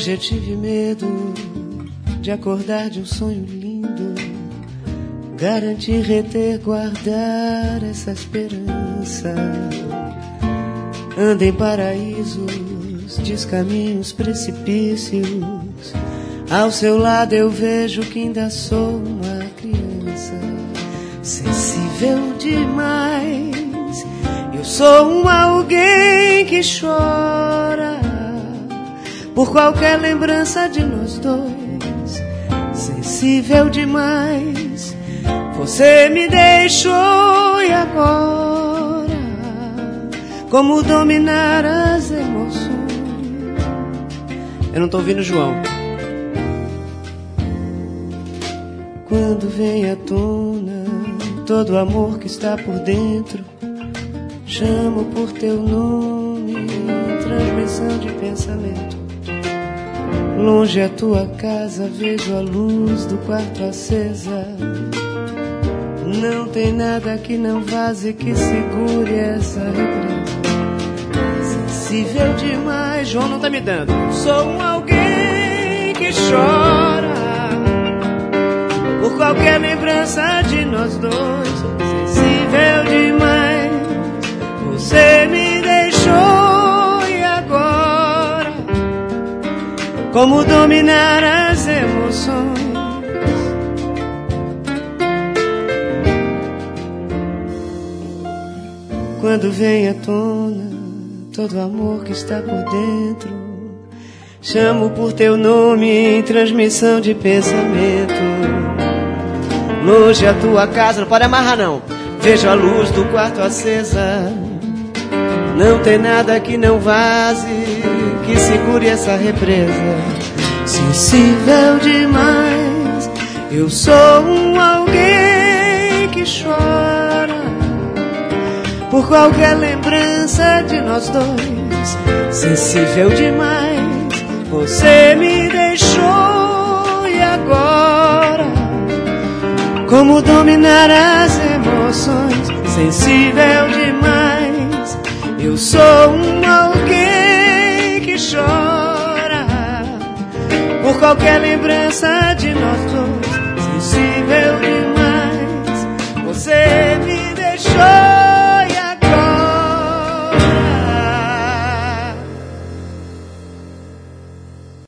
Hoje eu tive medo de acordar de um sonho lindo, garantir, reter, guardar essa esperança. Anda em paraísos, descaminhos, precipícios. Ao seu lado eu vejo que ainda sou uma criança, sensível demais. Eu sou um alguém que chora por qualquer lembrança de nós dois. Sensível demais. Você me deixou e agora, como dominar as emoções? Eu não tô ouvindo, João. Quando vem à tona todo o amor que está por dentro, chamo por teu nome, transmissão de pensamento. Longe a tua casa, vejo a luz do quarto acesa. Não tem nada que não vaze, que segure essa represa. Sensível demais, João não tá me dando. Sou um alguém que chora por qualquer lembrança de nós dois. Sensível demais. Você me deixou e agora, como dominar as emoções? Quando vem à tona todo o amor que está por dentro, chamo por teu nome em transmissão de pensamento. Longe a tua casa, não pode amarrar não. Vejo a luz do quarto acesa. Não tem nada que não vaze, que segure essa represa. Sensível demais. Eu sou um alguém que chora por qualquer lembrança de nós dois. Sensível demais. Você me deixou e agora, como dominar as emoções? Sensível demais. Eu sou um alguém que chora por qualquer lembrança de nós dois.